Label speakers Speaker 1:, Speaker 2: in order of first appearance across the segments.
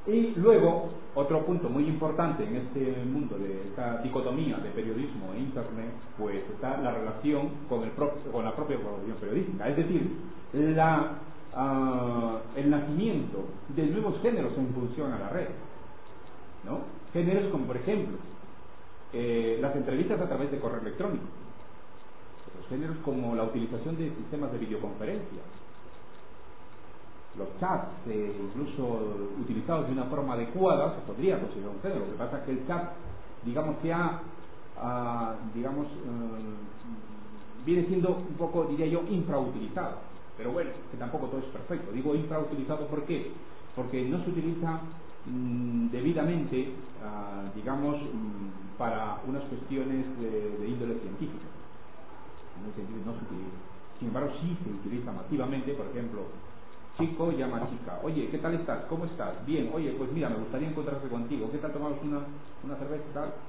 Speaker 1: Y luego, otro punto muy importante en este mundo de esta dicotomía de periodismo e internet, pues está la relación con la propia profesión periodística, es decir, el nacimiento de nuevos géneros en función a la red, ¿no? Géneros como, por ejemplo, las entrevistas a través de correo electrónico, otros géneros como la utilización de sistemas de videoconferencia, los chats, incluso utilizados de una forma adecuada, se podría considerar un género. Lo que pasa es que el chat, digamos, viene siendo un poco, diría yo, infrautilizado. Pero bueno, que tampoco todo es perfecto. Digo infrautilizado, ¿por qué? Porque no se utiliza debidamente, digamos, para unas cuestiones de índole científica. No se utiliza. Sin embargo, sí se utiliza masivamente, por ejemplo, chico llama a chica, oye, ¿qué tal estás? ¿Cómo estás? Bien, oye, pues mira, me gustaría encontrarse contigo, ¿qué tal tomamos una cerveza y tal?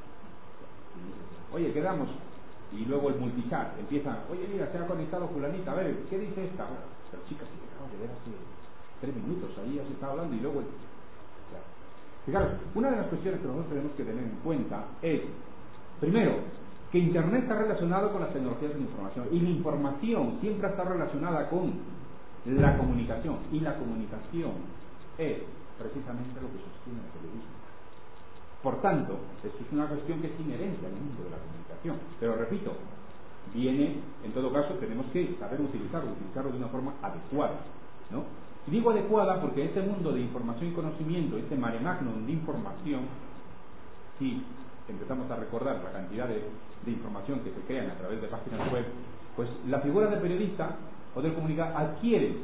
Speaker 1: Oye, quedamos. Y luego el multichat, empieza, oye, mira, se ha conectado fulanita, a ver, ¿qué dice esta? Bueno, pero chica, si acabo de ver hace 3 minutos, ahí ya se está hablando y luego... Fijaros, una de las cuestiones que nosotros tenemos que tener en cuenta es, primero, que Internet está relacionado con las tecnologías de la información, y la información siempre está relacionada con la comunicación, y la comunicación es precisamente lo que sostiene el periodismo. Por tanto, esto es una cuestión que es inherente al mundo de la comunicación, pero repito, viene, en todo caso, tenemos que saber utilizarlo de una forma adecuada, ¿no? Y digo adecuada porque este mundo de información y conocimiento, este mare magnum de información, si empezamos a recordar la cantidad de información que se crean a través de páginas web, pues la figura del periodista o del comunicador adquiere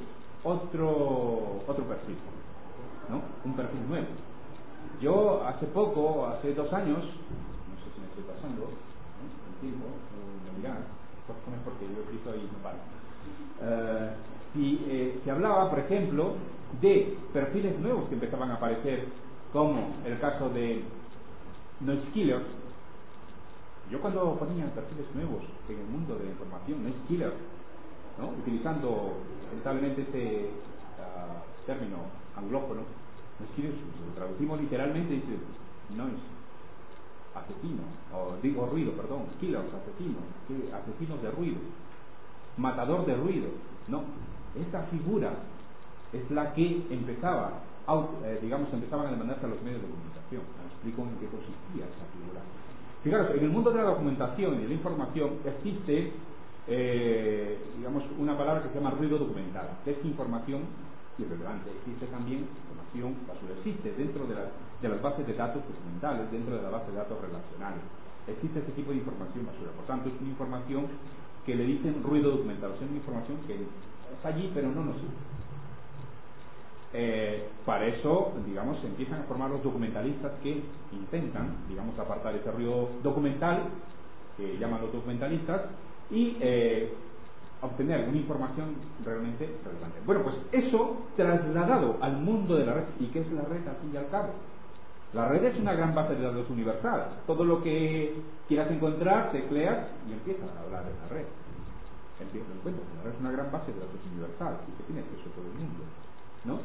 Speaker 1: otro perfil, ¿no? Un perfil nuevo. Yo hace 2 años, no sé si me estoy pasando, ¿no? El tiempo, me dirán, porque yo he escrito ahí no paro. Se hablaba, por ejemplo, de perfiles nuevos que empezaban a aparecer, como el caso de noise killers. Yo cuando ponía perfiles nuevos en el mundo de la información, noise killers, ¿no? Utilizando lamentablemente ese término anglófono, noise killers, lo traducimos literalmente, dice noise, asesino, ruido, perdón, killers, asesinos de ruido, matador de ruido, no. Esta figura es la que empezaban a demandarse a los medios de comunicación. Me explico en qué consistía esa figura. Fijaros, en el mundo de la documentación y de la información existe, una palabra que se llama ruido documental, que es información irrelevante. Existe también información basura. Existe dentro de las bases de datos documentales, dentro de la base de datos relacionales. Existe este tipo de información basura. Por tanto, es una información que le dicen ruido documental, o sea, una información que está allí pero no nos sirve. Para eso, digamos, se empiezan a formar los documentalistas que intentan, digamos, apartar ese ruido documental, que llaman los documentalistas, y obtener una información realmente relevante. Bueno, pues eso trasladado al mundo de la red. ¿Y qué es la red al fin y al cabo? La red es una gran base de datos universal. Todo lo que quieras encontrar, tecleas y empiezas a hablar de la red. La red es una gran base de datos universal y que tiene acceso a todo el mundo, ¿no?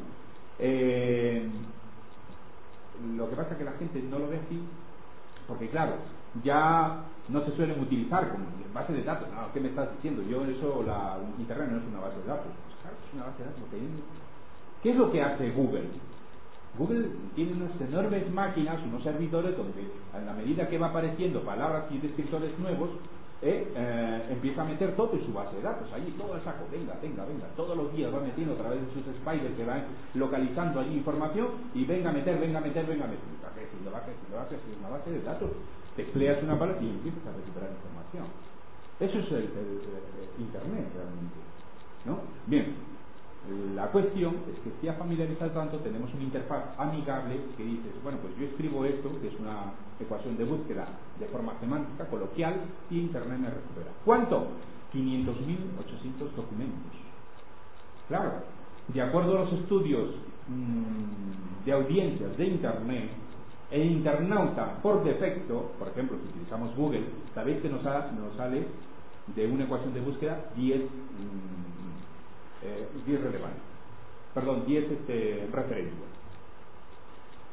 Speaker 1: Lo que pasa es que la gente no lo ve así, porque claro, ya no se suelen utilizar como base de datos. No, ¿qué me estás diciendo? Internet no es una base de datos. Pues claro, es una base de datos. ¿Qué es lo que hace Google? Google tiene unas enormes máquinas, unos servidores donde a la medida que va apareciendo palabras y descriptores nuevos, empieza a meter todo en su base de datos, allí todo el saco, venga, todos los días va metiendo a través de sus spiders que van localizando allí información y venga a meter. Va creciendo una base de datos, tecleas una palabra y empiezas a recuperar información. Eso es el Internet realmente, ¿no? Bien. La cuestión es que si a familiarizar tanto tenemos una interfaz amigable que dices, bueno, pues yo escribo esto, que es una ecuación de búsqueda de forma semántica, coloquial, y Internet me recupera. ¿Cuánto? 500.800 documentos. Claro, de acuerdo a los estudios de audiencias de Internet, el internauta por defecto, por ejemplo, si utilizamos Google, sabéis que nos sale de una ecuación de búsqueda 10 relevantes, 10 referencias.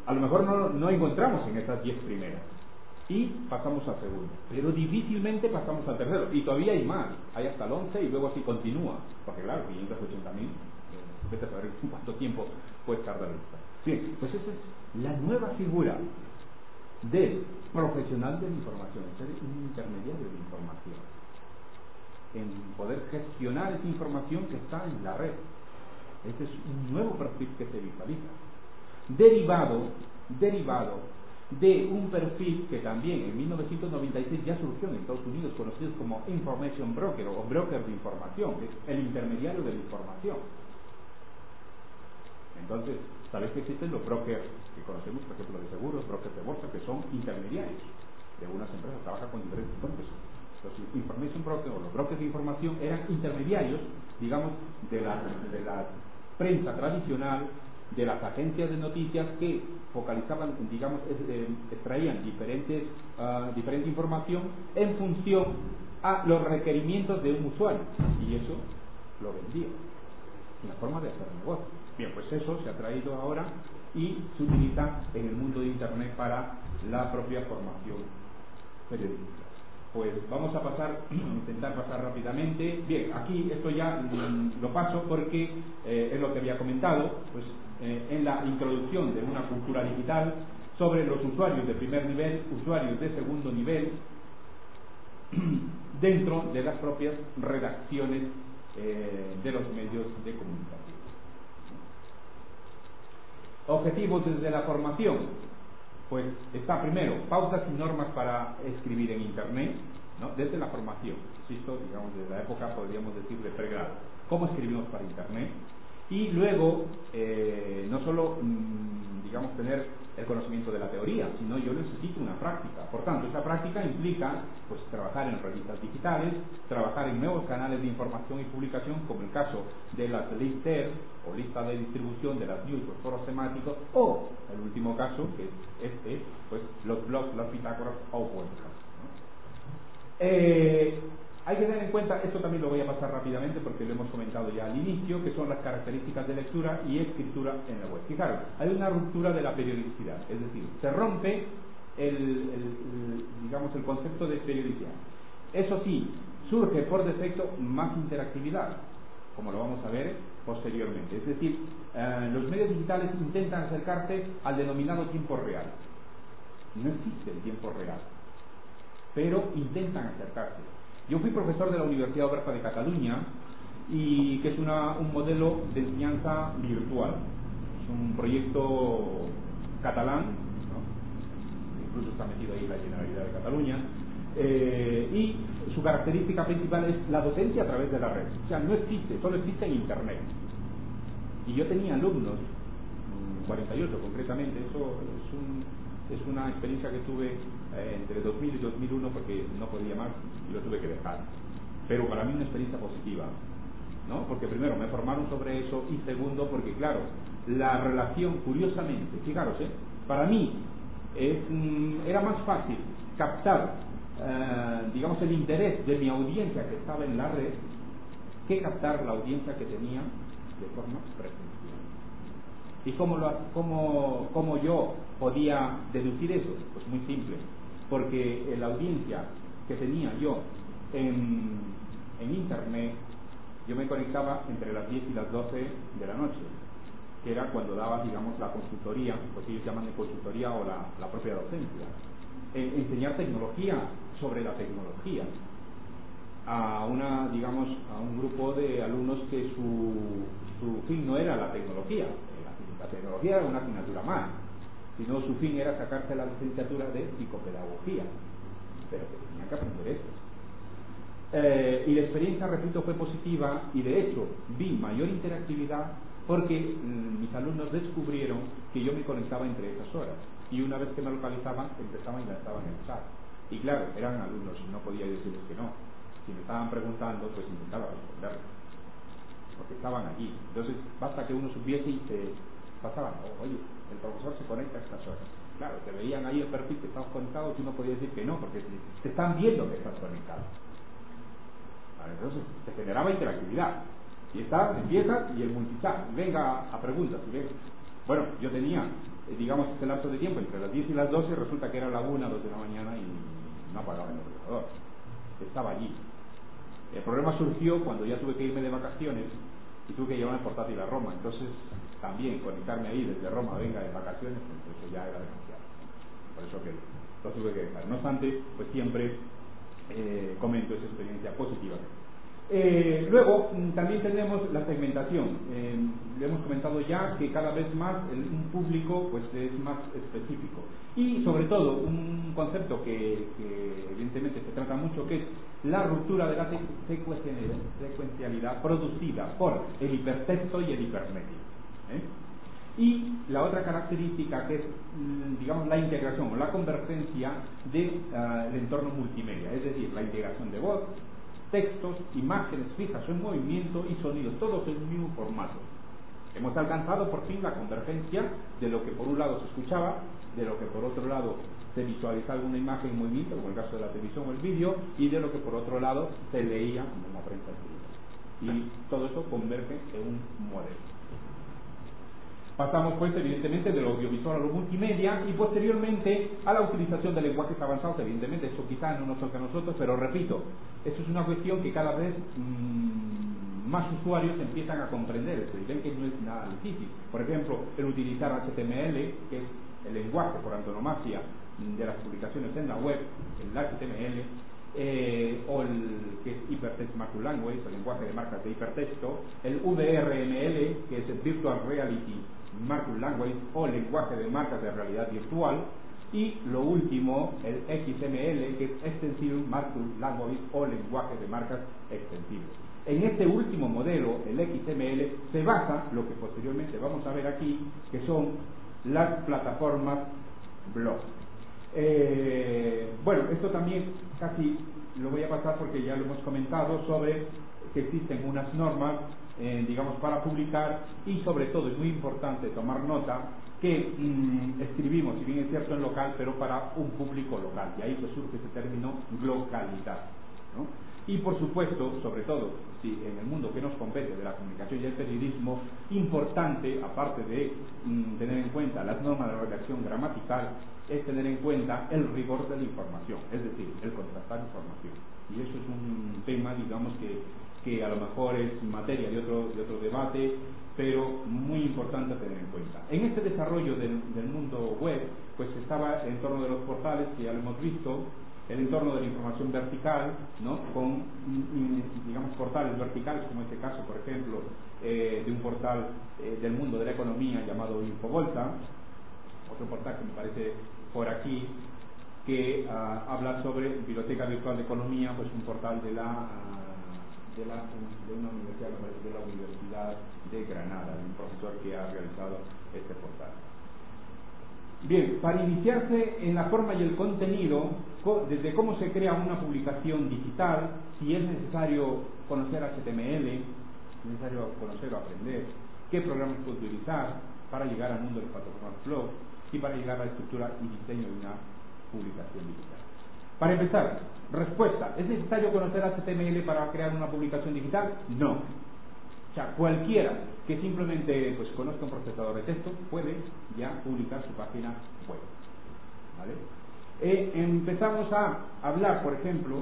Speaker 1: a lo mejor no encontramos en esas 10 primeras y pasamos al segundo, pero difícilmente pasamos al tercero, y todavía hay más, hay hasta el 11 y luego así continúa, porque claro, 580.000, vete a saber cuánto tiempo puede tardar esto. Bien, pues esa es la nueva figura del profesional de la información, ser un intermediario de información, en poder gestionar esa información que está en la red. Este es un nuevo perfil que se visualiza, derivado de un perfil que también en 1996 ya surgió en Estados Unidos, conocido como Information Broker o broker de información, que es el intermediario de la información. Entonces, sabéis que existen los brokers que conocemos, por ejemplo, de seguros, brokers de bolsa, que son intermediarios de algunas empresas, trabajan con diferentes brokers. Los Information Broker o los brokers de información eran intermediarios, digamos, de la prensa tradicional, de las agencias de noticias que focalizaban, digamos, extraían diferente información en función a los requerimientos de un usuario, y eso lo vendía. Una forma de hacer negocio. Bien, pues eso se ha traído ahora y se utiliza en el mundo de Internet para la propia formación periodística. Pues vamos a intentar pasar rápidamente. Bien, aquí esto ya lo paso porque es lo que había comentado, pues en la introducción de una cultura digital sobre los usuarios de primer nivel, usuarios de segundo nivel, dentro de las propias redacciones de los medios de comunicación. Objetivos desde la formación. Pues está primero, pautas y normas para escribir en Internet, ¿no? Desde la formación, insisto, digamos, desde la época, podríamos decir, de pregrado. ¿Cómo escribimos para Internet? Y luego, no solo, digamos, tener el conocimiento de la teoría, sino yo necesito una práctica. Por tanto, esa práctica implica, pues, trabajar en revistas digitales, trabajar en nuevos canales de información y publicación, como el caso de las lister o lista de distribución de las news o foros temáticos, o el último caso, que es pues los blogs, las bitácoras o podcasts, ¿no? Hay que tener en cuenta, esto también lo voy a pasar rápidamente porque lo hemos comentado ya al inicio, que son las características de lectura y escritura en la web. Fijaros, hay una ruptura de la periodicidad, es decir, se rompe digamos, el concepto de periodicidad. Eso sí, surge por defecto más interactividad, como lo vamos a ver posteriormente. Es decir, los medios digitales intentan acercarse al denominado tiempo real. No existe el tiempo real, pero intentan acercarse. Yo fui profesor de la Universidad Oberta de Cataluña, y que es un modelo de enseñanza virtual. Es un proyecto catalán, ¿no? Incluso está metido ahí la Generalitat de Cataluña, y su característica principal es la docencia a través de la red. O sea, no existe, solo existe en Internet. Y yo tenía alumnos, 48 concretamente, eso es una experiencia que tuve entre 2000 y 2001 porque no podía más y lo tuve que dejar. Pero para mí una experiencia positiva, ¿no? Porque primero me formaron sobre eso, y segundo porque, claro, la relación, curiosamente, fijaros, para mí era más fácil captar, digamos, el interés de mi audiencia que estaba en la red que captar la audiencia que tenía de forma presencial. ¿Y cómo yo podía deducir eso? Pues muy simple, porque la audiencia que tenía yo en Internet, yo me conectaba entre las 10 y las 12 de la noche, que era cuando daba, digamos, la consultoría, pues ellos llaman de consultoría, o la propia docencia, enseñar tecnología sobre la tecnología a un grupo de alumnos que su fin no era la tecnología. La tecnología era una asignatura más, sino su fin era sacarse la licenciatura de psicopedagogía, pero que tenían que aprender eso. Y la experiencia, repito, fue positiva, y de hecho vi mayor interactividad porque mis alumnos descubrieron que yo me conectaba entre esas horas, y una vez que me localizaban empezaban y lanzaban el chat. Y claro, eran alumnos y no podía decirles que no. Si me estaban preguntando, pues intentaba responderles, porque estaban allí. Entonces basta que uno supiese y se pasaban, oye, el profesor se conecta a estas horas. Claro, te veían ahí el perfil que estabas conectado, y tú no podías decir que no, porque te están viendo que estás conectado. Vale, entonces se generaba interactividad. Y empieza y el multichat, venga a preguntas, y venga. Bueno, yo tenía digamos, ese lapso de tiempo entre las 10 y las 12, resulta que era la 1, 2 de la mañana y no apagaba el ordenador, estaba allí. El problema surgió cuando ya tuve que irme de vacaciones y tuve que llevar el portátil a Roma, entonces también conectarme ahí desde Roma, venga de vacaciones, entonces ya era demasiado, por eso que lo tuve que dejar. No obstante, pues siempre comento esa experiencia positiva. Luego también tenemos la segmentación. Le hemos comentado ya que cada vez más un público pues es más específico, y sobre todo un concepto que evidentemente se trata mucho, que es la ruptura de la secuencialidad producida por el hipertexto y el hipermético. Y la otra característica, que es, digamos, la integración o la convergencia del entorno multimedia, es decir, la integración de voz, textos, imágenes fijas o en movimiento y sonidos, todos en el mismo formato. Hemos alcanzado por fin la convergencia de lo que por un lado se escuchaba, de lo que por otro lado se visualizaba una imagen en movimiento, como el caso de la televisión o el vídeo, y de lo que por otro lado se leía como la prensa escrita. Y todo eso converge en un modelo. Pasamos pues evidentemente de lo audiovisual a lo multimedia y posteriormente a la utilización de lenguajes avanzados. Evidentemente eso quizá no nos toca a nosotros, pero repito, eso es una cuestión que cada vez más usuarios empiezan a comprender esto y ven que no es nada difícil. Por ejemplo, el utilizar HTML, que es el lenguaje por antonomasia de las publicaciones en la web, el HTML, o el que es Hypertext Markup Language, el lenguaje de marcas de hipertexto, el VRML, que es el Virtual Reality Markup Language o lenguaje de marcas de realidad virtual, y lo último, el XML, que es Extensible Markup Language o lenguaje de marcas extensibles. En este último modelo, el XML, se basa lo que posteriormente vamos a ver aquí, que son las plataformas blog. Bueno, esto también casi lo voy a pasar porque ya lo hemos comentado, sobre que existen unas normas, digamos, para publicar, y sobre todo es muy importante tomar nota que escribimos, si bien es cierto, en local, pero para un público local, y ahí pues surge ese término localidad, ¿no? Y por supuesto, sobre todo, si en el mundo que nos compete de la comunicación y el periodismo, importante, aparte de tener en cuenta las normas de redacción gramatical, es tener en cuenta el rigor de la información, es decir, el contrastar información. Y eso es un tema, digamos, que a lo mejor es materia de otro debate, pero muy importante a tener en cuenta. En este desarrollo del mundo web, pues estaba el entorno de los portales, que ya lo hemos visto, el entorno de la información vertical, ¿no? Con, digamos, portales verticales, como este caso, por ejemplo, de un portal del mundo de la economía llamado Infobolsa, otro portal que me parece por aquí, que habla sobre Biblioteca Virtual de Economía, pues un portal de una universidad, me parece, de la Universidad de Granada, de un profesor que ha realizado este portal. Bien, para iniciarse en la forma y el contenido, desde cómo se crea una publicación digital, si es necesario conocer HTML, es necesario conocer o aprender qué programas puedo utilizar para llegar al mundo de las plataformas blog y para llegar a la estructura y diseño de una publicación digital. Para empezar, respuesta: ¿es necesario conocer HTML para crear una publicación digital? No. O sea, cualquiera que simplemente pues conozca un procesador de texto puede ya publicar su página web, ¿vale? Empezamos a hablar, por ejemplo,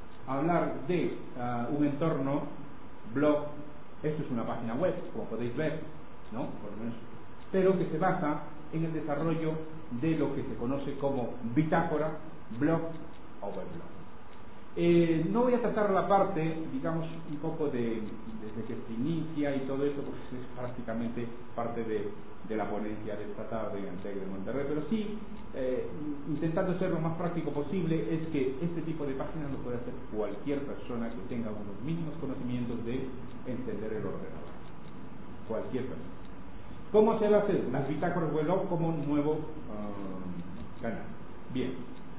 Speaker 1: de un entorno blog. Esto es una página web, como podéis ver, ¿no? Por lo menos, pero que se basa en el desarrollo de lo que se conoce como bitácora, blog o weblog. No voy a tratar la parte, digamos, un poco desde que se inicia y todo eso, porque es prácticamente parte de la ponencia de esta tarde en TEC de Monterrey, pero sí, intentando ser lo más práctico posible, es que este tipo de páginas lo puede hacer cualquier persona que tenga unos mínimos conocimientos de encender el ordenador. Cualquier persona. ¿Cómo se va a hacer? Las bitácoras weblog como nuevo canal. Bien.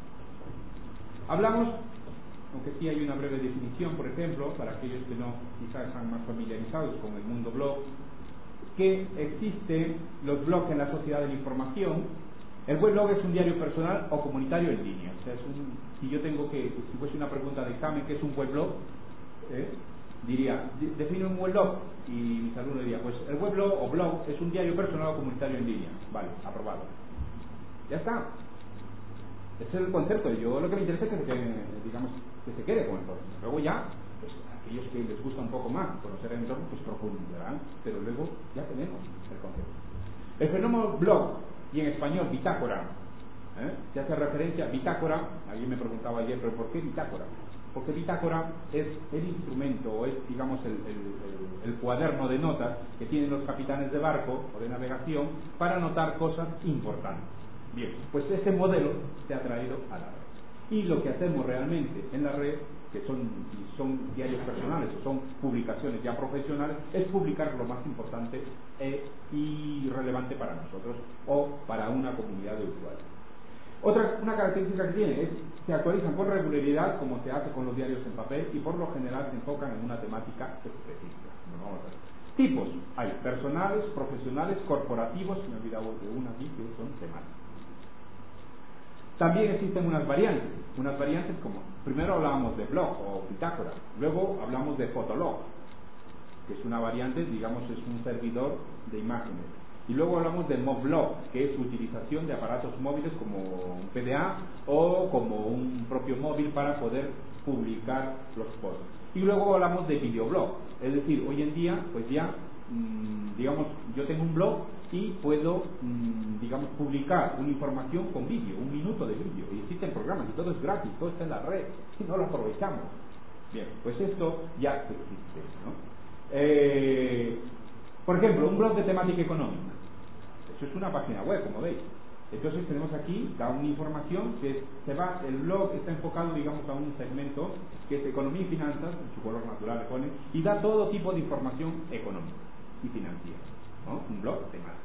Speaker 1: Hablamos, aunque sí hay una breve definición, por ejemplo, para aquellos que no quizás están más familiarizados con el mundo blog, que existen los blogs en la sociedad de la información. El weblog es un diario personal o comunitario en línea. O sea, si yo tengo si fuese una pregunta de examen, ¿qué es un weblog? diría, define un weblog, y mis alumnos dirían, pues el weblog o blog es un diario personal o comunitario en línea. Vale, aprobado. Ya está. Ese es el concepto. Yo lo que me interesa es que se quede con el concepto. Luego ya, pues aquellos que les gusta un poco más conocer el entorno, pues profundizarán, pero luego ya tenemos el concepto. El fenómeno blog, y en español bitácora, se hace referencia a bitácora. Alguien me preguntaba ayer, pero ¿por qué bitácora? Porque bitácora es el instrumento, o es, digamos, el cuaderno de notas que tienen los capitanes de barco o de navegación para anotar cosas importantes. Bien, pues ese modelo se ha traído a la red. Y lo que hacemos realmente en la red, que son diarios personales o son publicaciones ya profesionales, es publicar lo más importante y relevante para nosotros o para una comunidad de usuarios. Una característica que tiene es que se actualizan con regularidad, como se hace con los diarios en papel, y por lo general se enfocan en una temática específica. Vamos a ver. Tipos hay: personales, profesionales, corporativos. Me he olvidado de una aquí que son temáticas. También existen unas variantes como, primero hablábamos de blog o bitácora, luego hablamos de fotolog, que es una variante, digamos, es un servidor de imágenes, y luego hablamos de moblog, que es utilización de aparatos móviles como un PDA o como un propio móvil para poder publicar los posts. Y luego hablamos de videoblog, es decir, hoy en día pues ya digamos, yo tengo un blog y puedo publicar una información con vídeo, 1 minuto de vídeo, y existen programas y todo es gratis, todo está en la red y no lo aprovechamos. Bien, pues esto ya existe, ¿no? Por ejemplo, un blog de temática económica, eso es una página web, como veis. Entonces tenemos aquí, da una información que el blog está enfocado, digamos, a un segmento que es economía y finanzas, en su color natural le pone, y da todo tipo de información económica y financiera, ¿no? Un blog temático.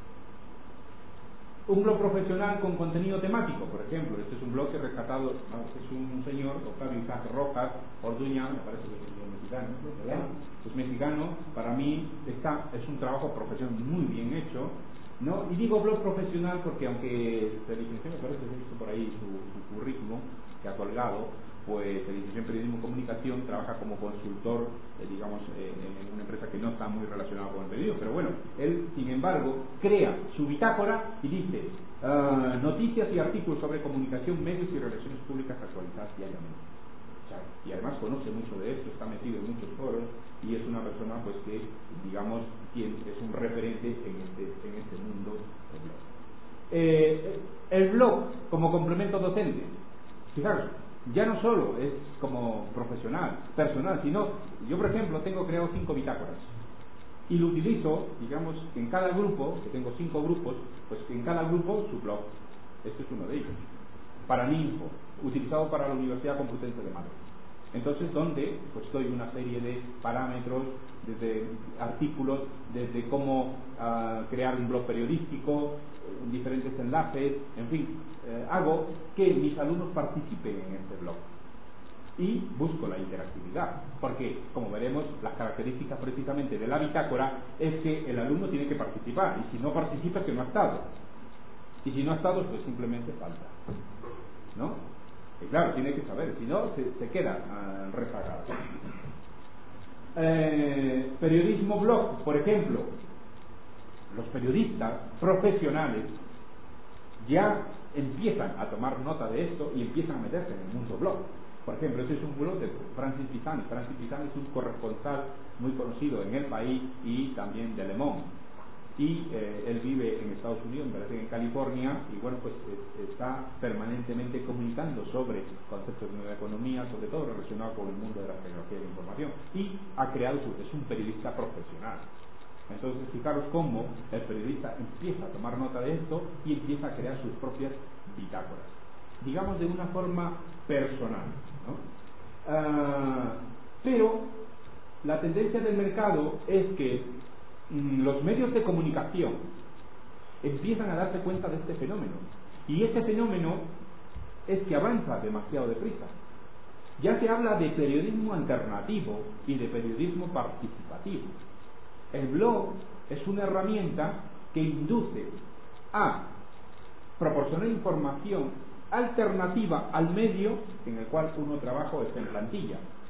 Speaker 1: Un blog profesional con contenido temático, por ejemplo, este es un blog que he rescatado, es un señor, Octavio Isaac Rojas Orduña, me parece que es mexicano, ¿verdad? Es mexicano. Para mí es un trabajo profesional muy bien hecho, ¿no? Y digo blog profesional porque, aunque se licenció, me parece que he visto por ahí su currículum que ha colgado, pues se licenció en periodismo y comunicación, trabaja como consultor, digamos, en una empresa que no está muy relacionada con el periodismo, pero bueno, él, sin embargo, crea su bitácora y dice noticias y artículos sobre comunicación, medios y relaciones públicas actualizadas diariamente. O sea, y además conoce mucho de esto, está metido en muchos foros y es una persona pues que, digamos, es un referente en este mundo del blog. El blog como complemento docente, fijaros, ya no solo es como personal, sino yo, por ejemplo, tengo creado 5 bitácoras y lo utilizo, digamos, en cada grupo, que tengo 5 grupos, pues en cada grupo su blog. Este es uno de ellos. Para Ninfo, utilizado para la Universidad Complutense de Madrid. Entonces, donde pues doy una serie de parámetros, desde artículos, desde cómo crear un blog periodístico, diferentes enlaces, en fin, hago que mis alumnos participen en este blog y busco la interactividad, porque, como veremos, las características precisamente de la bitácora es que el alumno tiene que participar, y si no participa es que no ha estado, y si no ha estado pues simplemente falta, ¿no? Y claro, tiene que saber, si no se queda rezagado. Periodismo blog, por ejemplo, los periodistas profesionales ya empiezan a tomar nota de esto y empiezan a meterse en el mundo blog. Por ejemplo, este es un blog de Francis Pisani. Francis Pisani es un corresponsal muy conocido en El País y también de Le Monde. Y él vive en Estados Unidos, me parece que en California, y bueno, pues está permanentemente comunicando sobre conceptos de nueva economía, sobre todo relacionado con el mundo de la tecnología y la información, y ha creado es un periodista profesional. Entonces, fijaros cómo el periodista empieza a tomar nota de esto y empieza a crear sus propias bitácoras, digamos, de una forma personal, ¿no? Pero la tendencia del mercado es que los medios de comunicación empiezan a darse cuenta de este fenómeno, y este fenómeno es que avanza demasiado deprisa. Ya se habla de periodismo alternativo y de periodismo participativo. El blog es una herramienta que induce a proporcionar información alternativa al medio en el cual uno trabaja o está en plantilla.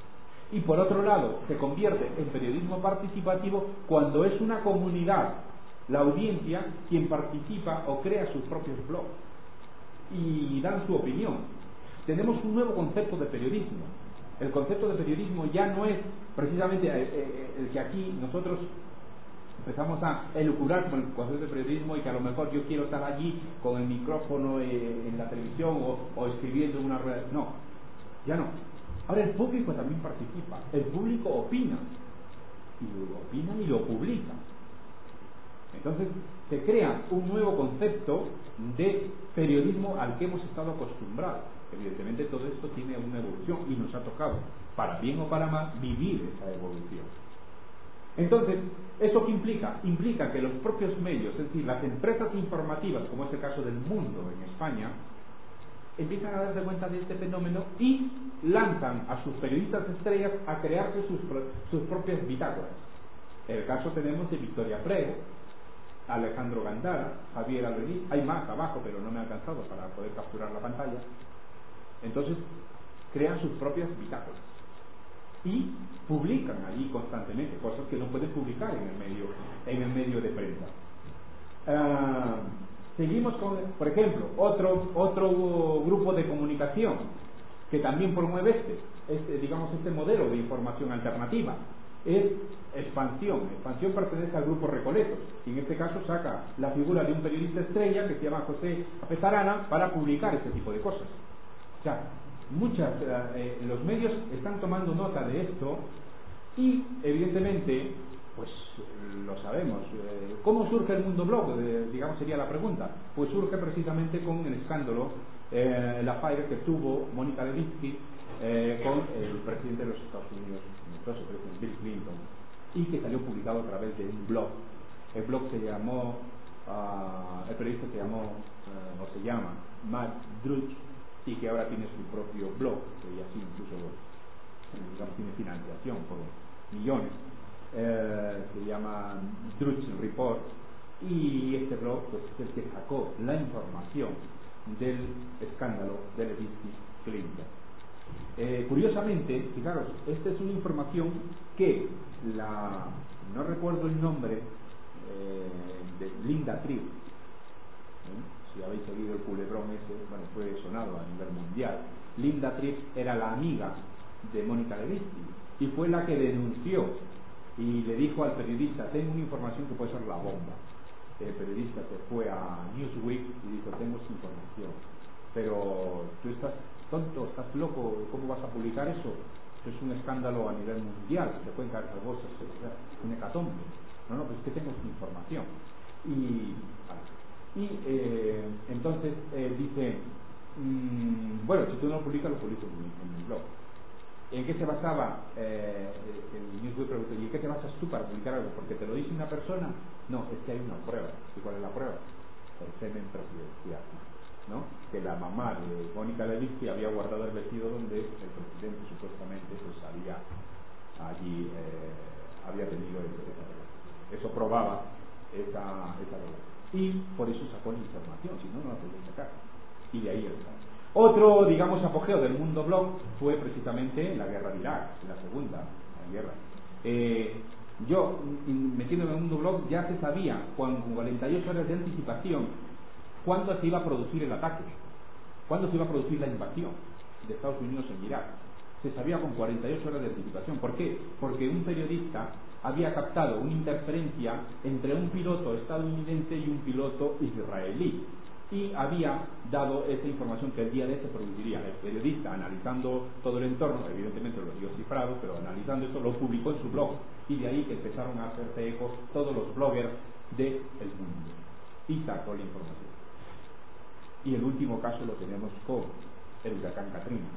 Speaker 1: Y por otro lado, se convierte en periodismo participativo cuando es una comunidad, la audiencia, quien participa o crea sus propios blogs y dan su opinión. Tenemos un nuevo concepto de periodismo. El concepto de periodismo ya no es precisamente el que aquí nosotros empezamos a elucubrar con el concepto de periodismo, y que a lo mejor yo quiero estar allí con el micrófono en la televisión o escribiendo en una rueda. No, ya no. Ahora el público también participa, el público opina y lo publica. Entonces se crea un nuevo concepto de periodismo al que hemos estado acostumbrados. Evidentemente todo esto tiene una evolución y nos ha tocado, para bien o para mal, vivir esa evolución. Entonces, ¿eso qué implica? Implica que los propios medios, es decir, las empresas informativas, como es el caso del Mundo en España, empiezan a darse cuenta de este fenómeno y lanzan a sus periodistas estrellas a crearse sus propias bitácoras. El caso tenemos de Victoria Prego, Alejandro Gandara, Javier Albeniz, hay más abajo, pero no me ha alcanzado para poder capturar la pantalla. Entonces, crean sus propias bitácoras y publican allí constantemente cosas que no pueden publicar en el medio de prensa. Seguimos con, por ejemplo, otro grupo de comunicación que también promueve este modelo de información alternativa, es Expansión. Expansión pertenece al grupo Recoletos, y en este caso saca la figura de un periodista estrella que se llama José Pesarana para publicar este tipo de cosas. O sea, los medios están tomando nota de esto, y evidentemente pues lo sabemos. ¿Cómo surge el Mundo Blog? Digamos sería la pregunta. Pues surge precisamente con el escándalo, la affaire que tuvo Mónica Lewinsky con el presidente de los Estados Unidos, entonces Bill Clinton, y que salió publicado a través de un blog. El blog se llamó, el periodista se llamó, o se llama, Matt Drudge, y que ahora tiene su propio blog, que ya sí incluso tiene financiación por millones. Se llama Drudge Report, y este blog pues, es el que sacó la información del escándalo de Lewinsky-Clinton. Curiosamente, fijaros, esta es una información que no recuerdo el nombre, de Linda Tripp, si habéis seguido el culebrón ese, bueno, fue sonado a nivel mundial. Linda Tripp era la amiga de Mónica Lewinsky y fue la que denunció y le dijo al periodista: tengo una información que puede ser la bomba. El periodista se fue a Newsweek y dijo: tengo esa información, pero tú estás tonto, estás loco, ¿cómo vas a publicar eso? Es un escándalo a nivel mundial, se pueden caer las bolsas, un hecatombe. No, pues es que tengo esa información. Entonces dice, bueno, si tú no lo publicas, lo publico en mi blog. ¿En qué se basaba el Newsweek? Preguntó: ¿y en qué te basas tú para publicar algo? ¿Porque te lo dice una persona? No, es que hay una prueba. ¿Y cuál es la prueba? El semen presidencial, ¿no? Que la mamá de Mónica Lewinsky había guardado el vestido donde el presidente supuestamente pues había tenido eso probaba esa relación, y por eso sacó la información, si no, no la podía sacar, y de ahí el caso. Otro, digamos, apogeo del Mundo Blog fue precisamente la guerra de Irak, la segunda guerra. Yo, metiéndome en el Mundo Blog, ya se sabía con 48 horas de anticipación cuándo se iba a producir el ataque, cuándo se iba a producir la invasión de Estados Unidos en Irak. Se sabía con 48 horas de anticipación. ¿Por qué? Porque un periodista había captado una interferencia entre un piloto estadounidense y un piloto israelí, y había dado esa información que el día de se produciría. El periodista, analizando todo el entorno, evidentemente lo dio cifrado, pero analizando eso lo publicó en su blog, y de ahí que empezaron a hacerse eco todos los bloggers del mundo, y sacó la información. Y el último caso lo tenemos con el huracán Katrina.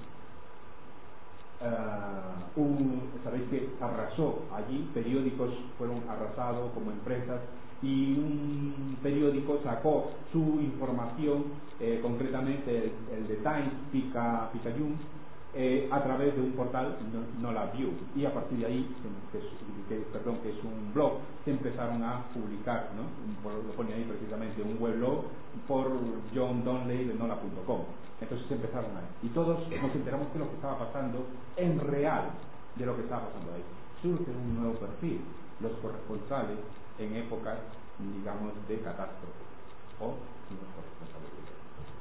Speaker 1: Sabéis que arrasó allí, periódicos fueron arrasados como empresas, y un periódico sacó su información, concretamente el The Times Picayune, a través de un portal, no la View, y a partir de ahí, que es un blog, se empezaron a publicar, ¿no? Lo pone ahí precisamente, un weblog por John Donley de Nola.com. Entonces se empezaron ahí, y todos nos enteramos de lo que estaba pasando en real, de lo que está pasando ahí. Surge un nuevo perfil, los corresponsales en épocas, digamos, de catástrofe, o los corresponsales de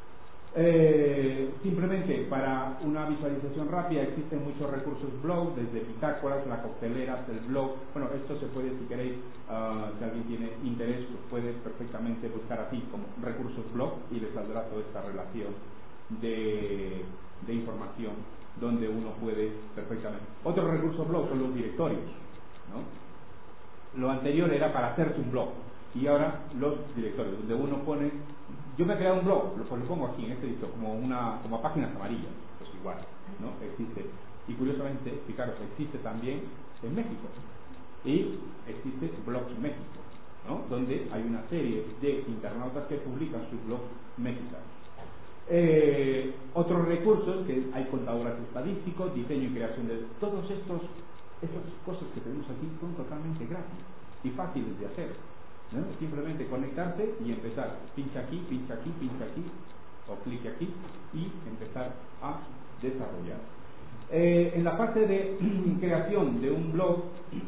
Speaker 1: simplemente para una visualización rápida, existen muchos recursos blog, desde bitácoras, la coctelera, hasta el blog. Bueno, esto se puede, si queréis, si alguien tiene interés, pues puede perfectamente buscar así como recursos blog y le saldrá toda esta relación de información donde uno puede perfectamente. Otros recursos blog son los directorios, ¿no? Lo anterior era para hacerse un blog, y ahora los directorios, donde uno pone. Yo me he creado un blog, lo pongo aquí en este editor, como páginas amarillas, pues igual, ¿no? Existe. Y curiosamente, fijaros, existe también en México. Y existe Blogs México, ¿no? Donde hay una serie de internautas que publican sus blogs mexicanos. Otros recursos, que hay contadores estadísticos, diseño y creación de... Todos estas cosas que tenemos aquí son totalmente gratis y fáciles de hacer, ¿no? Simplemente conectarse y empezar. Pincha aquí, pincha aquí, pincha aquí, o clic aquí y empezar a desarrollar. En la fase de creación de un blog,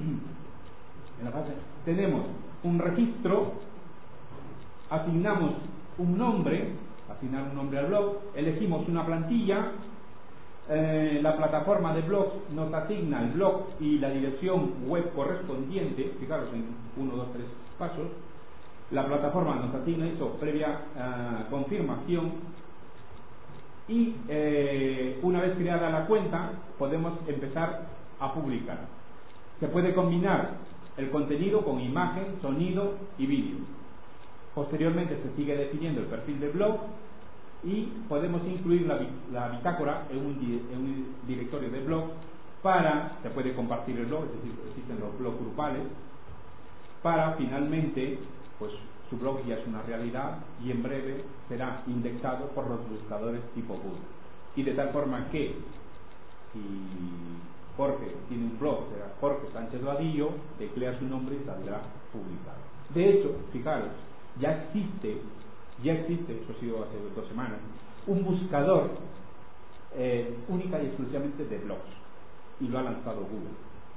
Speaker 1: tenemos un registro, asignamos un nombre, asignar un nombre al blog, elegimos una plantilla, la plataforma de blogs nos asigna el blog y la dirección web correspondiente, fijaros en 1, 2, 3 pasos. La plataforma nos asigna eso previa confirmación, y una vez creada la cuenta podemos empezar a publicar. Se puede combinar el contenido con imagen, sonido y vídeo. Posteriormente se sigue definiendo el perfil de blog y podemos incluir la bitácora en un directorio de blog. Se puede compartir el blog, es decir, existen los blogs grupales, para finalmente, pues su blog ya es una realidad y en breve será indexado por los buscadores tipo Google. Y de tal forma que si Jorge tiene un blog, será Jorge Sánchez Vadillo, teclea su nombre y saldrá publicado. De hecho, fijaros, ya existe, eso ha sido hace 2 semanas, un buscador única y exclusivamente de blogs, y lo ha lanzado Google.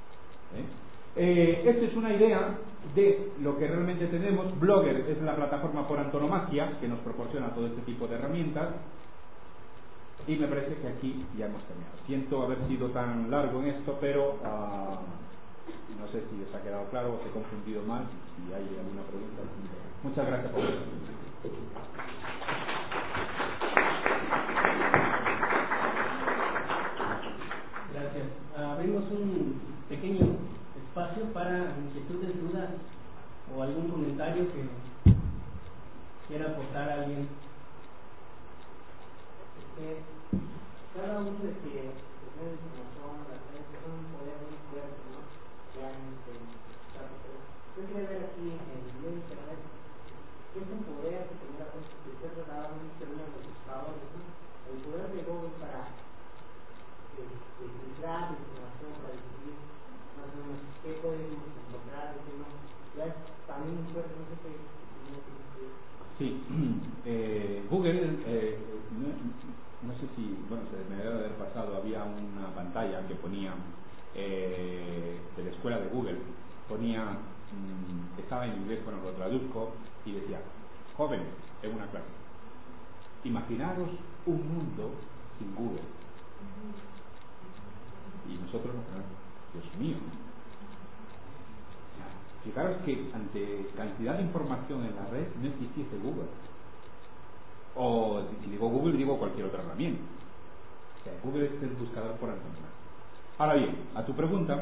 Speaker 1: Esta es una idea de lo que realmente tenemos. Blogger es la plataforma por antonomasia que nos proporciona todo este tipo de herramientas, y me parece que aquí ya hemos terminado. Siento haber sido tan largo en esto, pero no sé si os ha quedado claro o os he confundido mal. Si hay alguna pregunta, muchas gracias por eso.
Speaker 2: Gracias. Abrimos un pequeño espacio para inquietudes, dudas o algún comentario que quiera aportar a alguien.
Speaker 3: Cada uno de que tiene información, las redes son un poder muy fuerte, ¿no? Yo quería ver aquí en el internet qué es un poder que tenía que usted trataba un término de buscadores, ¿no? El poder de Google para filtrar información, para decidir más o menos qué podemos encontrar, qué no. Ya es también muy fuerte, no sé qué.
Speaker 1: Sí, Google, no sé si, bueno, se me debe haber pasado, había una pantalla que ponía de la escuela de Google, ponía, estaba en inglés, bueno, lo traduzco, y decía: jóvenes, en una clase, imaginaros un mundo sin Google. Y nosotros nos quedamos, Dios mío. Fijaros que ante cantidad de información en la red no existiese Google. O si digo Google, digo cualquier otra herramienta. O sea, Google es el buscador por antonomasia. Ahora bien, a tu pregunta,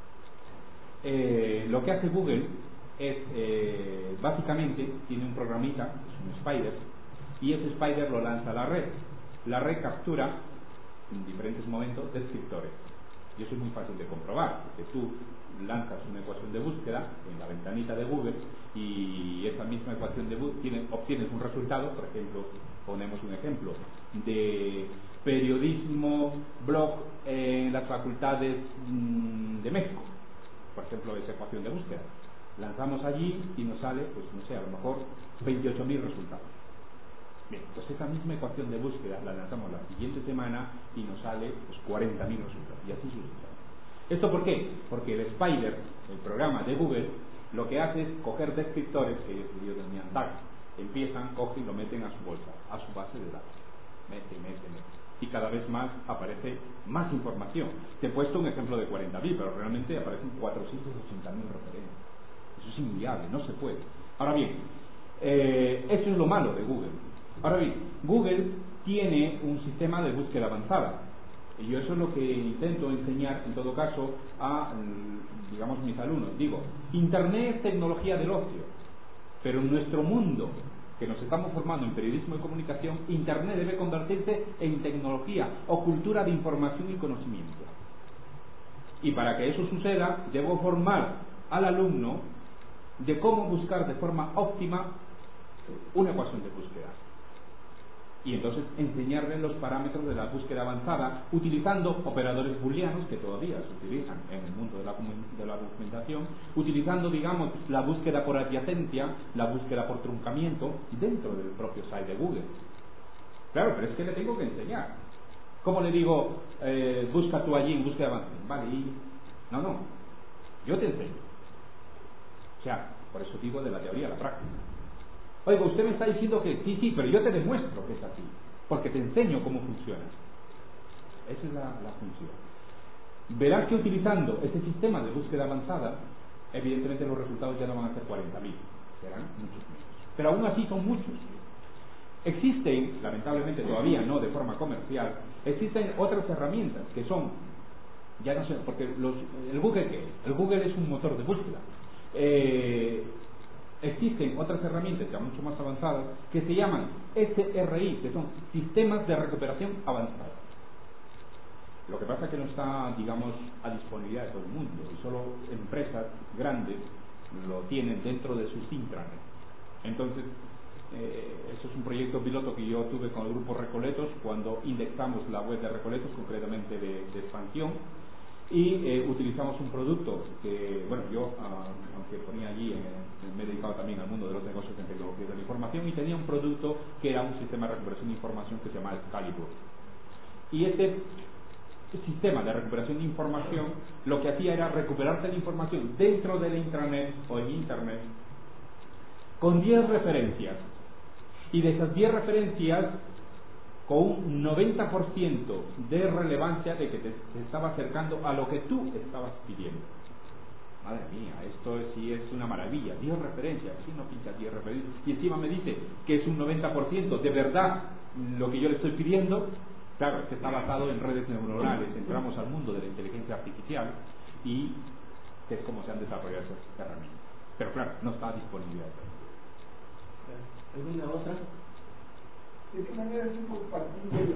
Speaker 1: lo que hace Google es, básicamente, tiene un programita, es un Spider, y ese Spider lo lanza a la red. La red captura, en diferentes momentos, descriptores. Y eso es muy fácil de comprobar, porque tú lanzas una ecuación de búsqueda en la ventanita de Google y esa misma ecuación de búsqueda obtienes un resultado. Por ejemplo, ponemos un ejemplo de periodismo blog en las facultades de México, por ejemplo, esa ecuación de búsqueda lanzamos allí y nos sale, pues no sé, a lo mejor 28.000 resultados. Bien, pues esa misma ecuación de búsqueda la lanzamos la siguiente semana y nos sale pues 40.000 resultados, y así sucesivamente. ¿Esto por qué? Porque el Spider, el programa de Google, lo que hace es coger descriptores que ellos tenían tags, empiezan, cogen y lo meten a su bolsa, a su base de datos, mete, y cada vez más aparece más información. Te he puesto un ejemplo de 40.000, pero realmente aparecen 480.000 referencias. Eso es inviable, no se puede. Ahora bien, eso es lo malo de Google. Ahora bien, Google tiene un sistema de búsqueda avanzada, y yo eso es lo que intento enseñar en todo caso a, digamos, mis alumnos. Digo, Internet es tecnología del ocio, pero en nuestro mundo que nos estamos formando en periodismo y comunicación, Internet debe convertirse en tecnología o cultura de información y conocimiento. Y para que eso suceda, debo formar al alumno de cómo buscar de forma óptima una ecuación de búsqueda. Y entonces enseñarle los parámetros de la búsqueda avanzada utilizando operadores booleanos que todavía se utilizan en el mundo de la documentación, utilizando, digamos, la búsqueda por adyacencia, la búsqueda por truncamiento dentro del propio site de Google. Claro, pero es que le tengo que enseñar. ¿Cómo le digo, busca tú allí en búsqueda avanzada? Vale, y... No, yo te enseño. O sea, por eso digo de la teoría a la práctica. Oiga, usted me está diciendo que sí, pero yo te demuestro que es así, porque te enseño cómo funciona. Esa es la función. Verás que utilizando este sistema de búsqueda avanzada, evidentemente los resultados ya no van a ser 40.000, serán muchos menos. Pero aún así son muchos. Existen, lamentablemente todavía no de forma comercial, existen otras herramientas que son, ya no sé, porque el Google, ¿qué es? El Google es un motor de búsqueda. Existen otras herramientas ya mucho más avanzadas que se llaman SRI, que son sistemas de recuperación avanzados. Lo que pasa es que no está, digamos, a disponibilidad de todo el mundo, y solo empresas grandes lo tienen dentro de sus intranet. Entonces, eso es un proyecto piloto que yo tuve con el grupo Recoletos cuando indexamos la web de Recoletos, concretamente de expansión, y utilizamos un producto que, bueno, yo, aunque ponía allí, me he dedicado también al mundo de los negocios en tecnología de la información, y tenía un producto que era un sistema de recuperación de información que se llama Excalibur. Y este sistema de recuperación de información lo que hacía era recuperarte la información dentro de la intranet o en internet con 10 referencias, y de esas 10 referencias con un 90% de relevancia de que te estaba acercando a lo que tú estabas pidiendo. Madre mía, esto sí es una maravilla. 10 referencias, si no pincha 10 referencias, y encima me dice que es un 90% de verdad lo que yo le estoy pidiendo. Claro, es que está basado en redes neuronales. Entramos al mundo de la inteligencia artificial y es como se han desarrollado esas herramientas. Pero claro, no está disponible.
Speaker 2: ¿Alguna otra?
Speaker 3: ¿De qué manera es incompatible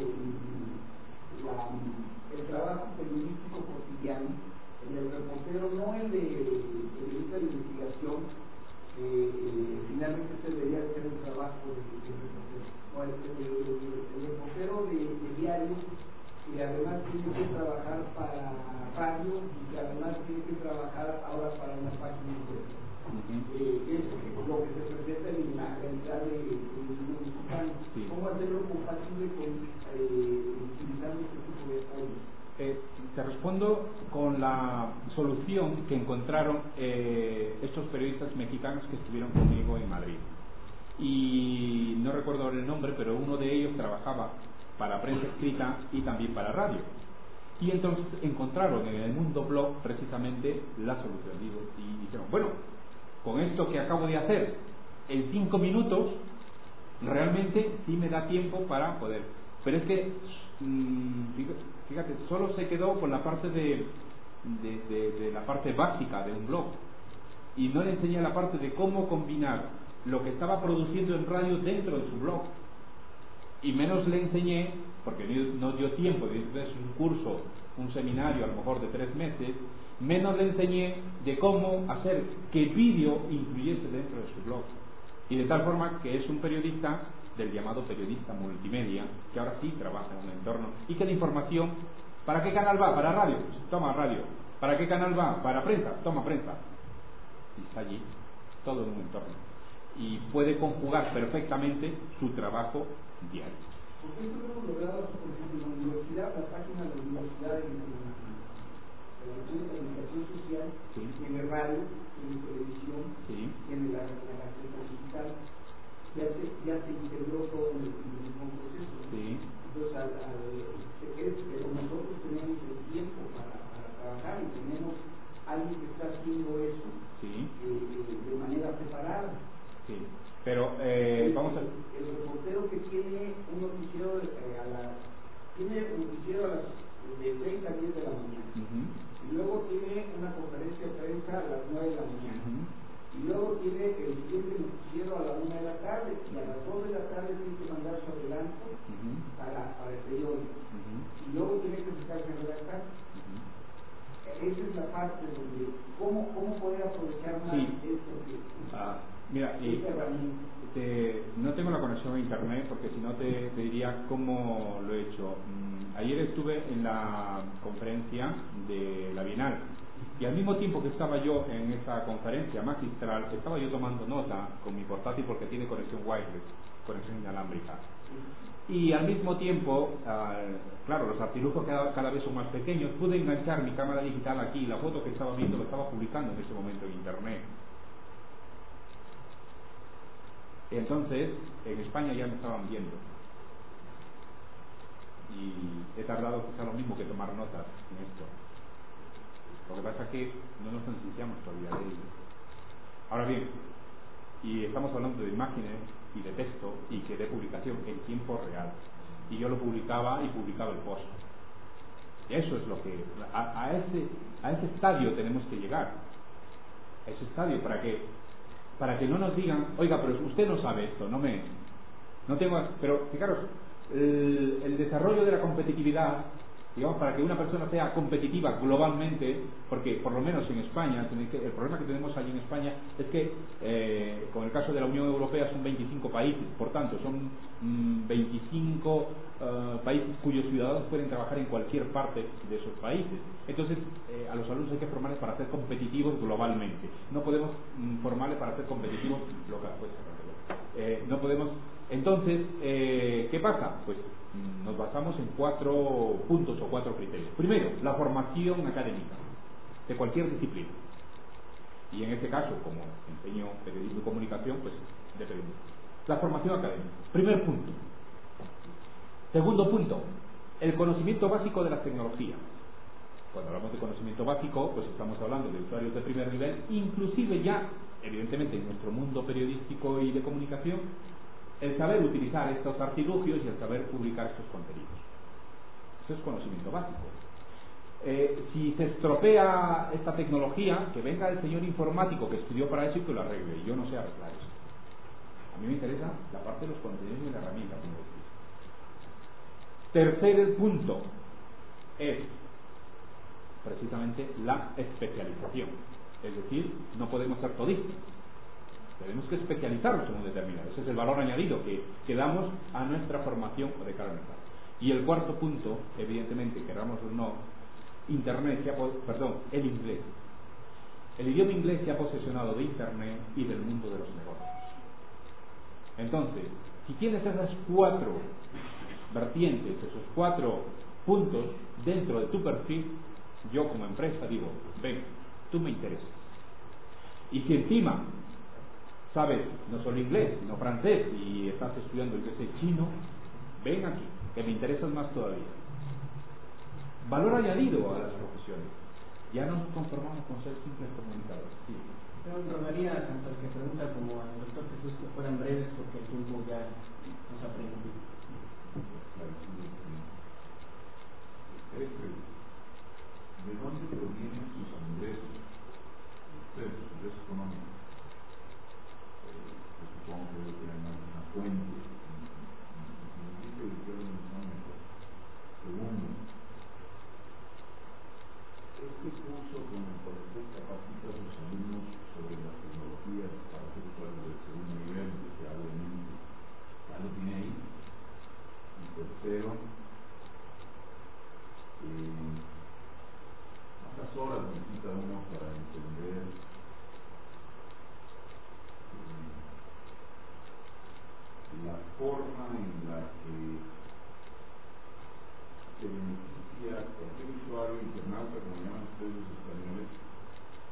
Speaker 3: el trabajo periodístico cotidiano, el reportero, no el de periodista de investigación, finalmente se debería hacer el trabajo de reportero, o el reportero de diario, que además tiene que trabajar para radio y que además tiene que trabajar ahora para una página web? Es lo que se presenta en la realidad de mexicano.
Speaker 1: Sí.
Speaker 3: ¿Cómo hacerlo compatible con utilizando este tipo de apoyos?
Speaker 1: Te respondo con la solución que encontraron estos periodistas mexicanos que estuvieron conmigo en Madrid. Y no recuerdo ahora el nombre, pero uno de ellos trabajaba para prensa escrita y también para radio. Y entonces encontraron en el mundo blog precisamente la solución. Y dijeron, bueno, con esto que acabo de hacer en 5 minutos, realmente sí me da tiempo para poder. Pero es que, fíjate, solo se quedó con la parte de la parte básica de un blog, y no le enseñé la parte de cómo combinar lo que estaba produciendo en radio dentro de su blog, y menos le enseñé, porque no dio tiempo de hacer un curso, un seminario a lo mejor de 3 meses, menos le enseñé de cómo hacer que el vídeo incluyese dentro de su blog, y de tal forma que es un periodista del llamado periodista multimedia, que ahora sí trabaja en un entorno, y que la información, ¿para qué canal va? ¿Para radio? Toma radio. ¿Para qué canal va? ¿Para prensa? Toma prensa. Y está allí, todo en un entorno, y puede conjugar perfectamente su trabajo diario.
Speaker 3: Porque esto lo hemos logrado, por ejemplo, en la universidad, la página de la universidad de la
Speaker 1: sí,
Speaker 3: tiene radio, tiene televisión,
Speaker 1: sí,
Speaker 3: tiene la gaceta digital, ya se integró todo en el mismo proceso.
Speaker 1: sí.
Speaker 3: Entonces, pero nosotros tenemos el tiempo para trabajar y tenemos alguien que está haciendo eso
Speaker 1: Sí.
Speaker 3: De manera preparada.
Speaker 1: Sí. Pero vamos a...
Speaker 3: El reportero que tiene un noticiero tiene un noticiero a las de 6 a 10 de la mañana. Y luego tiene una conferencia de prensa a las 9 de la mañana. Y luego tiene el siguiente noticiero a la 1 de la tarde. Y a las 2 de la tarde tiene que mandar su adelanto para el periódico. Y luego tiene que sacarse a redactar. Esa es la parte donde cómo poder aprovechar más esto que
Speaker 1: mira, no tengo la conexión a internet porque si no te diría cómo lo he hecho. Ayer estuve en la conferencia de la Bienal y al mismo tiempo que estaba yo en esa conferencia magistral, estaba yo tomando nota con mi portátil porque tiene conexión wireless, conexión inalámbrica. Y al mismo tiempo, claro, los artilugios cada vez son más pequeños, pude enganchar mi cámara digital aquí, la foto que estaba viendo lo estaba publicando en ese momento en internet. Entonces, en España ya me estaban viendo. Y he tardado quizá lo mismo que tomar notas en esto. Lo que pasa es que no nos concienciamos todavía de ello. Ahora bien, y estamos hablando de imágenes y de texto y que de publicación en tiempo real. Y yo lo publicaba y publicaba el post. Eso es lo que... A ese estadio tenemos que llegar. A ese estadio para que no nos digan, oiga, pero usted no sabe esto, no tengo... Pero fijaros, el desarrollo de la competitividad, digamos, para que una persona sea competitiva globalmente, porque por lo menos en España, el problema que tenemos allí en España es que con el caso de la Unión Europea son 25 países, por tanto son 25 países cuyos ciudadanos pueden trabajar en cualquier parte de esos países. Entonces a los alumnos hay que formarles para ser competitivos globalmente, no podemos formarles para ser competitivos localmente, no podemos. Entonces, ¿qué pasa? Pues nos basamos en 4 puntos o 4 criterios. Primero, la formación académica de cualquier disciplina. Y en este caso, como enseño periodismo y comunicación, pues depende. La formación académica. Primer punto. Segundo punto, el conocimiento básico de las tecnologías. Cuando hablamos de conocimiento básico, pues estamos hablando de usuarios de primer nivel, inclusive ya, evidentemente, en nuestro mundo periodístico y de comunicación, el saber utilizar estos artilugios y el saber publicar estos contenidos. Eso es conocimiento básico. Si se estropea esta tecnología, que venga el señor informático que estudió para eso y que lo arregle. Yo no sé arreglar eso. A mí me interesa la parte de los contenidos y la herramienta, como decís. Tercer punto es precisamente la especialización. Es decir, no podemos ser todistas. Tenemos que especializarnos en un determinado. Ese es el valor añadido que damos a nuestra formación de cara a mercado. Y el cuarto punto, evidentemente, queramos o no, el inglés. El idioma inglés se ha posesionado de Internet y del mundo de los negocios. Entonces, si tienes esas 4 vertientes, esos 4 puntos dentro de tu perfil, yo como empresa digo, ven, tú me interesas. Y si encima sabes no solo inglés, sino francés, y estás estudiando chino, ven aquí, que me interesas más todavía. Valor añadido a las profesiones. Ya no nos conformamos con ser simples comunicadores. Sí.
Speaker 2: Yo rogaría tanto al que pregunta como al doctor Jesús que fueran breves porque el tiempo ya nos apremia.
Speaker 4: ¿De dónde provienen sus ingresos? Ustedes, sus ingresos económicos. Supongo que tienen una fuente. Segundo, este curso con el cual usted capacita a sus alumnos sobre las tecnologías para ser usuarios de segundo nivel, deseablemente, ya lo tiene ahí. Y tercero, ¿cuántas horas necesita uno para entender la forma en la que se beneficia cualquier usuario internauta, como llaman ustedes los españoles,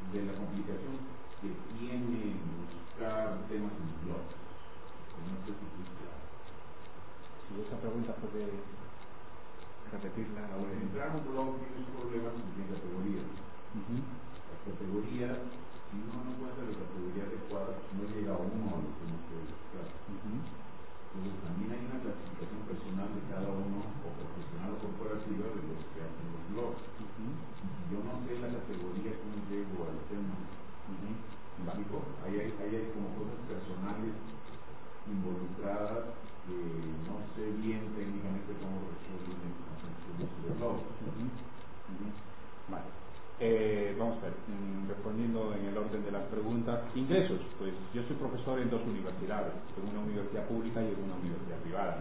Speaker 4: de la complicación que tiene buscar temas en blogs. No sé si es claro.
Speaker 1: Si esa pregunta puede repetirla.
Speaker 4: Al entrar a un blog tienes problemas en categorías. Las categorías, si uno no encuentra la categoría adecuada, no llega a uno a lo que uno puede buscar. Entonces también hay una clasificación personal de cada uno, o profesional o corporativa, de los que hacen los blogs. Yo no sé la categoría cómo llego al tema. Ahí hay como cosas personales involucradas que no sé bien técnicamente cómo resolver el blog.
Speaker 1: Vale. Vamos a ver, respondiendo en el orden de las preguntas. Ingresos, pues yo soy profesor en dos universidades, en una universidad pública y en una universidad privada.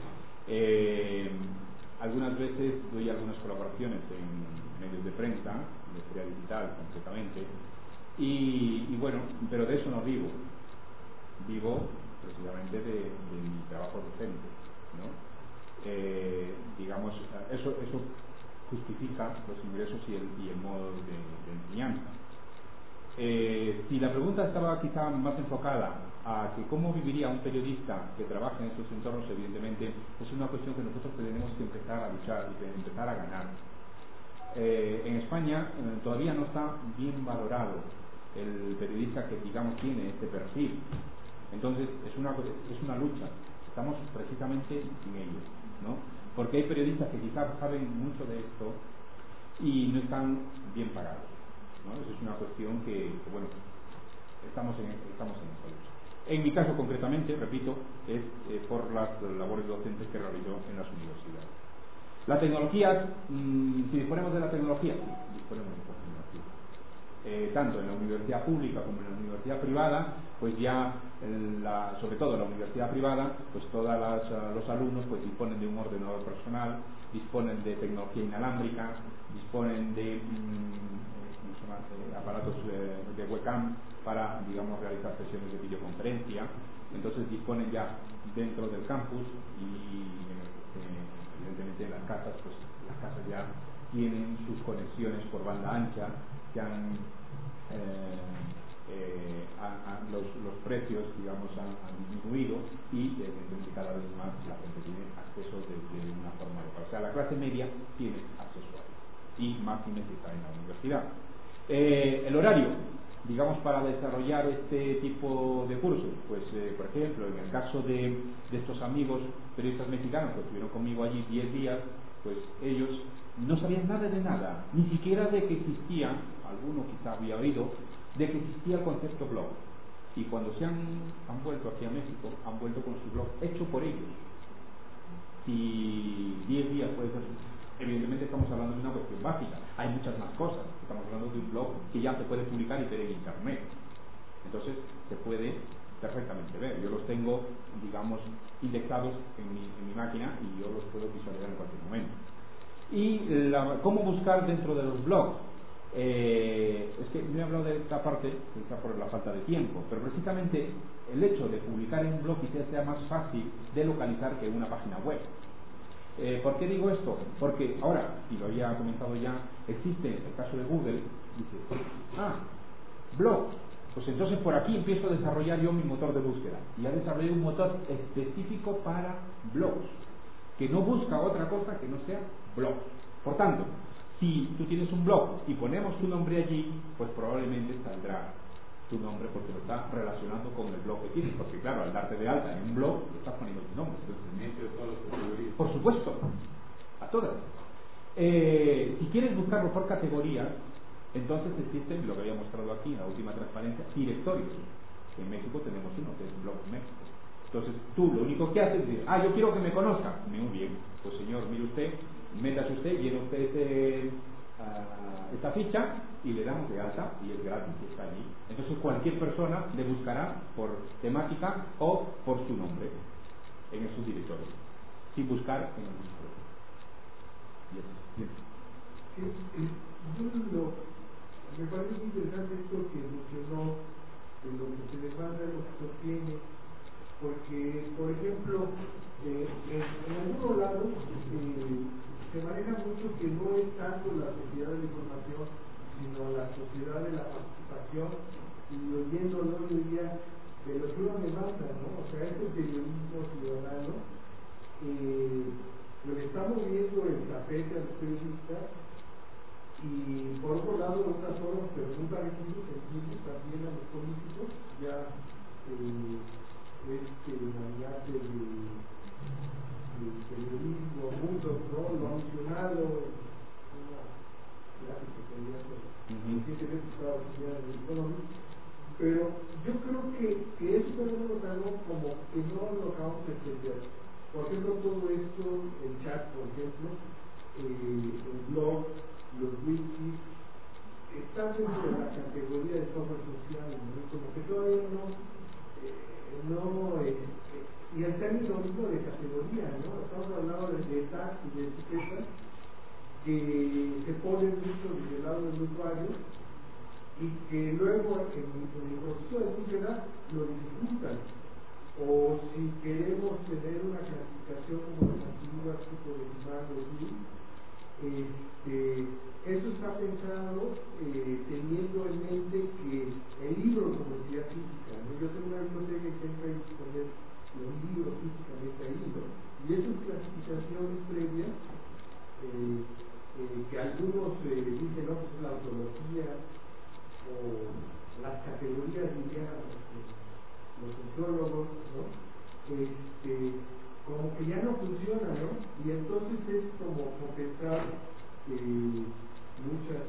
Speaker 1: Algunas veces doy algunas colaboraciones en medios de prensa, de Feria Digital concretamente, y bueno, pero de eso no vivo. Vivo precisamente de mi trabajo docente, ¿no? Digamos, eso justifica los ingresos y el modo de enseñanza. Si la pregunta estaba quizá más enfocada a que cómo viviría un periodista que trabaja en estos entornos, evidentemente es una cuestión que nosotros tenemos que empezar a luchar y que empezar a ganar. En España todavía no está bien valorado el periodista que, digamos, tiene este perfil. Entonces es una lucha. Estamos precisamente en ello, ¿no? Porque hay periodistas que quizás saben mucho de esto y no están bien pagados, ¿no? Eso es una cuestión que bueno, estamos en esta lucha. En mi caso concretamente, repito, es por las labores docentes que realizo en las universidades. La tecnología, si disponemos de la tecnología, sí, disponemos de la tecnología. Tanto en la universidad pública como en la universidad privada, pues ya, sobre todo en la universidad privada, pues todos los alumnos pues disponen de un ordenador personal, disponen de tecnología inalámbrica, disponen de aparatos de webcam para, digamos, realizar sesiones de videoconferencia. Entonces disponen ya dentro del campus y evidentemente en las casas, pues las casas ya tienen sus conexiones por banda ancha, ya los precios, digamos, han disminuido y evidentemente cada vez más la gente tiene acceso desde una forma local. O sea, la clase media tiene acceso a ello y máxime si está en la universidad. El horario, digamos, para desarrollar este tipo de cursos, pues por ejemplo, en el caso de estos amigos periodistas mexicanos que estuvieron conmigo allí 10 días, pues ellos no sabían nada de nada, ni siquiera de que existía, alguno quizá había oído, de que existía el concepto blog. Y cuando han vuelto aquí a México, han vuelto con su blog hecho por ellos. Si 10 días puede ser, evidentemente estamos hablando de una cuestión básica, hay muchas más cosas. Estamos hablando de un blog que ya se puede publicar y ver en internet. Entonces se puede perfectamente ver. Yo los tengo, digamos, indexados en mi máquina y yo los puedo visualizar en cualquier momento. Y cómo buscar dentro de los blogs. Es que me he hablado de esta parte, quizá por la falta de tiempo, pero precisamente el hecho de publicar en un blog quizás sea más fácil de localizar que una página web. ¿Por qué digo esto? Porque ahora, y lo había comentado ya, existe el caso de Google, dice, blog, pues entonces por aquí empiezo a desarrollar yo mi motor de búsqueda. Y ya desarrollé un motor específico para blogs, que no busca otra cosa que no sea blog. Por tanto, si tú tienes un blog y ponemos tu nombre allí, pues probablemente saldrá tu nombre porque lo está relacionando con el blog que tienes, porque claro, al darte de alta en un blog estás poniendo tu nombre. Entonces, todas las categorías. Por supuesto, a todas. Si quieres buscarlo por categorías, entonces existen, lo que había mostrado aquí en la última transparencia, directorios. En México tenemos uno que es Blog México. Entonces tú lo único que haces es decir, yo quiero que me conozca. Muy bien, pues señor, mire usted, métase usted, llene usted esta ficha y le damos de alta y es gratis, está allí. Entonces cualquier persona le buscará por temática o por su nombre en esos directorios, sin buscar en el directorio.
Speaker 3: Me parece muy interesante esto que mencionó de lo que se demanda, lo que se obtiene, porque, por ejemplo, en algunos lados se maneja mucho que no es tanto la sociedad de la información, sino la sociedad de la
Speaker 5: políticos, ya magnate del periodismo, muchos no lo han mencionado, una gráfica que había recientemente estaba estudiando en el Economist, pero yo creo que eso también lo ganó como que no lo acabamos de entender. Por ejemplo, todo esto, el chat, por ejemplo, el blog, los wikis, está dentro de la categoría de software social, ¿no? Como que todavía y el término mismo de categoría, ¿no? Estamos hablando de tags y de etiquetas que se ponen mucho desde el lado del usuario y que luego en el proceso de búsqueda lo dificultan. O si queremos tener una clasificación como las antiguas tipo de IMAN 2000, eso está pensado teniendo en mente que el libro como entidad física, ¿no? Yo tengo una biblioteca y siempre hay que poner los libros físicamente ahí, ¿no? Y esas clasificaciones previas que algunos dicen, no, pues la ontología o las categorías, dirían los sociólogos, ¿no? Como que ya no funciona, ¿no? Y entonces es como potenciar muchas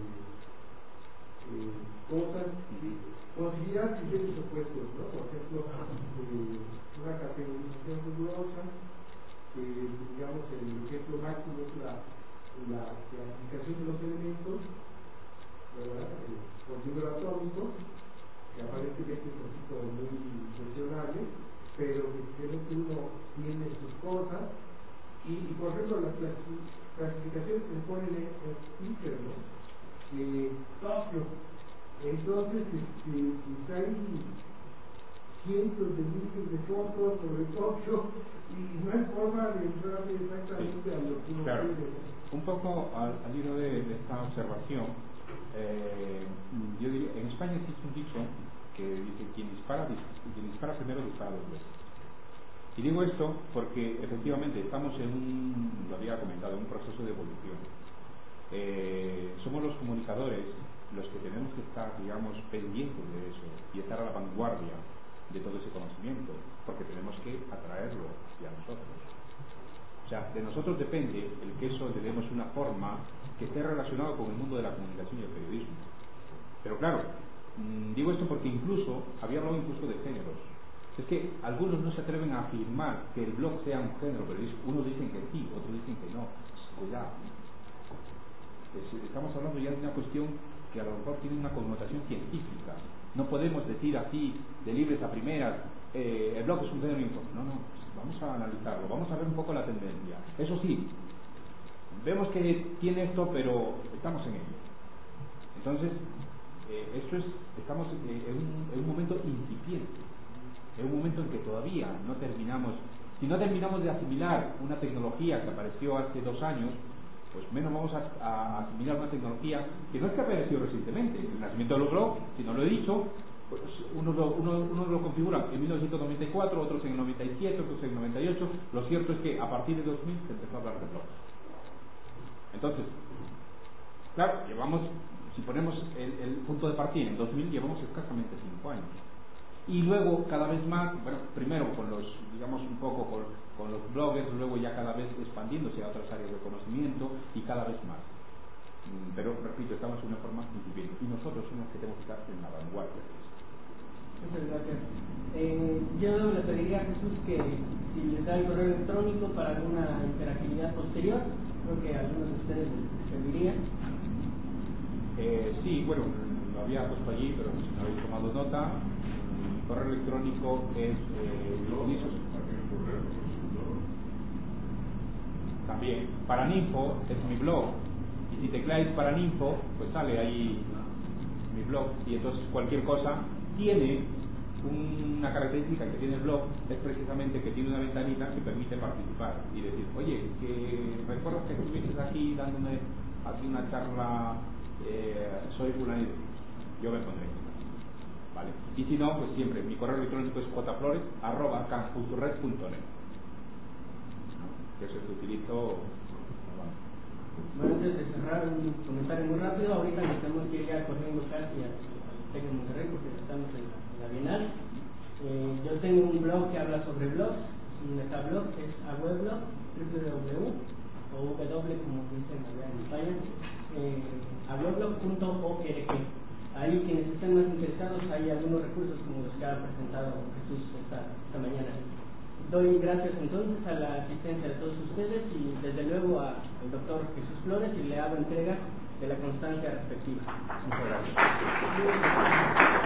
Speaker 5: cosas, posibilidades y serios opuestos, ¿no? Por ejemplo, una categorización rigurosa, digamos, el ejemplo máximo es la clasificación de los elementos, ¿verdad? Por número atómico, que aparentemente es un poquito muy impresionable, pero que uno tiene sus cosas, y por ejemplo las clasificaciones que se ponen en Twitter, ¿no? Tokio, entonces pues hay cientos de miles de fotos sobre Tokio y no hay forma de entrar exactamente a lo que uno quiere.
Speaker 1: Un poco al hilo de esta observación, yo diría, en España existe un dicho que dice: quien dispara primero dispara dos veces. Y digo esto porque efectivamente estamos lo había comentado, en un proceso de evolución. Somos los comunicadores los que tenemos que estar, digamos, pendientes de eso y estar a la vanguardia de todo ese conocimiento, porque tenemos que atraerlo hacia nosotros. O sea, de nosotros depende el que eso le demos una forma que esté relacionado con el mundo de la comunicación y el periodismo. Pero claro, digo esto porque había hablado incluso de géneros. Es que algunos no se atreven a afirmar que el blog sea un género, pero unos dicen que sí, otros dicen que no. Cuidado. Estamos hablando ya de una cuestión que a lo mejor tiene una connotación científica. No podemos decir así, de libres a primeras, el blog es un género. No, vamos a analizarlo, vamos a ver un poco la tendencia. Eso sí, vemos que tiene esto, pero estamos en ello. Entonces, estamos en un momento incipiente, en un momento en que todavía no terminamos. Si no terminamos de asimilar una tecnología que apareció hace 2 años, pues menos vamos a asimilar una tecnología que no es que haya aparecido recientemente. El nacimiento de los blogs, si no lo he dicho, pues unos lo configuran en 1994, otros en el 97, otros en el 98. Lo cierto es que a partir de 2000 se empezó a hablar de blogs. Entonces, claro, si ponemos el punto de partida en 2000, llevamos escasamente 5 años. Y luego cada vez más, bueno, primero con los, digamos, un poco con los bloggers, luego ya cada vez expandiéndose a otras áreas de conocimiento y cada vez más. Pero repito, estamos en una forma incipiente y nosotros somos los que tenemos que estar en la vanguardia de esto.
Speaker 2: Muchas gracias. Yo le pediría a Jesús que si les da el correo electrónico para alguna interactividad posterior, creo que a algunos de ustedes les serviría.
Speaker 1: Sí, bueno, lo había puesto allí, pero si no habéis tomado nota. Mi correo electrónico es también Paraninfo es mi blog, y si tecleáis Paraninfo pues sale ahí mi blog, y entonces cualquier cosa tiene una característica que tiene el blog, es precisamente que tiene una ventanita que permite participar y decir: oye, que recuerdas que estuviste aquí dándome aquí una charla, soy fulanito, yo me pondré. ¿Vale? Y si no, pues siempre mi correo electrónico es jflores@campusred.net, que es el que utilizo.
Speaker 2: Bueno, antes de cerrar, un comentario muy rápido. Ahorita nos tenemos que ir ya corriendo casi al Tec de Monterrey, porque estamos en la Bienal. Yo tengo un blog que habla sobre blogs, un metablog, que es aweblog, www, o w, como dicen allá en España, aweblog.org. Ahí quienes estén más interesados, hay algunos recursos como los que ha presentado Jesús esta mañana. Doy gracias entonces a la asistencia de todos ustedes y desde luego al doctor Jesús Flores, y le hago entrega de la constancia respectiva.
Speaker 1: Muchas gracias.